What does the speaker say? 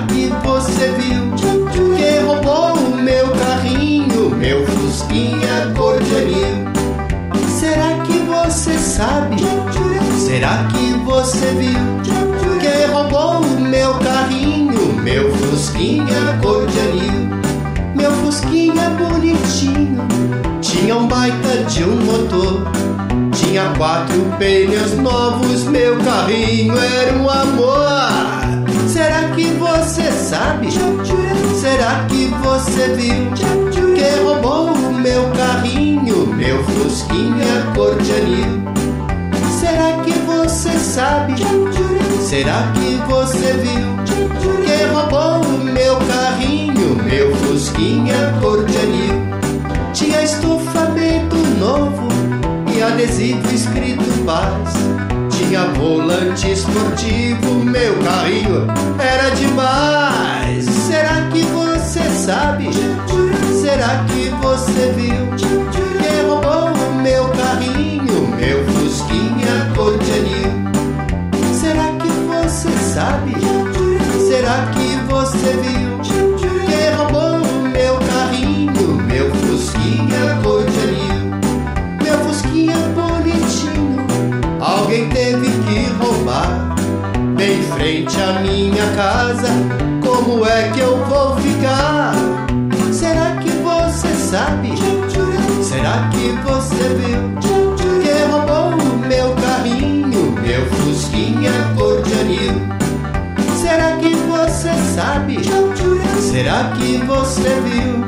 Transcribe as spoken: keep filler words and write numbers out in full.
Será que você viu quem roubou o meu carrinho, meu fusquinha cor de anil? Será que você sabe? Será que você viu quem roubou o meu carrinho, meu fusquinha cor de anil? Meu fusquinha bonitinho tinha um baita de um motor, tinha quatro pneus novos, meu carrinho era um amor. Será que você sabe? Será que você viu quem roubou o meu carrinho, meu fusquinha cor de anil? Será que você sabe? Será que você viu quem roubou o meu carrinho, meu fusquinha cor de anil? Tinha estofamento novo e adesivo escrito paz, tinha volante esportivo, meu carrinho era demais. Será que você sabe? Será que você viu quem roubou o meu carrinho, meu fusquinha cor de anil? Será que você sabe? Será que você viu quem roubou o meu carrinho, meu fusquinha cor de anil? Meu fusquinha bonitinho alguém teve que roubar, bem em frente à minha casa. Como é que eu vou ficar? Será que você sabe? Será que você viu quem roubou o meu carrinho, meu fusquinha cor de anil? Será que você sabe? Será que você viu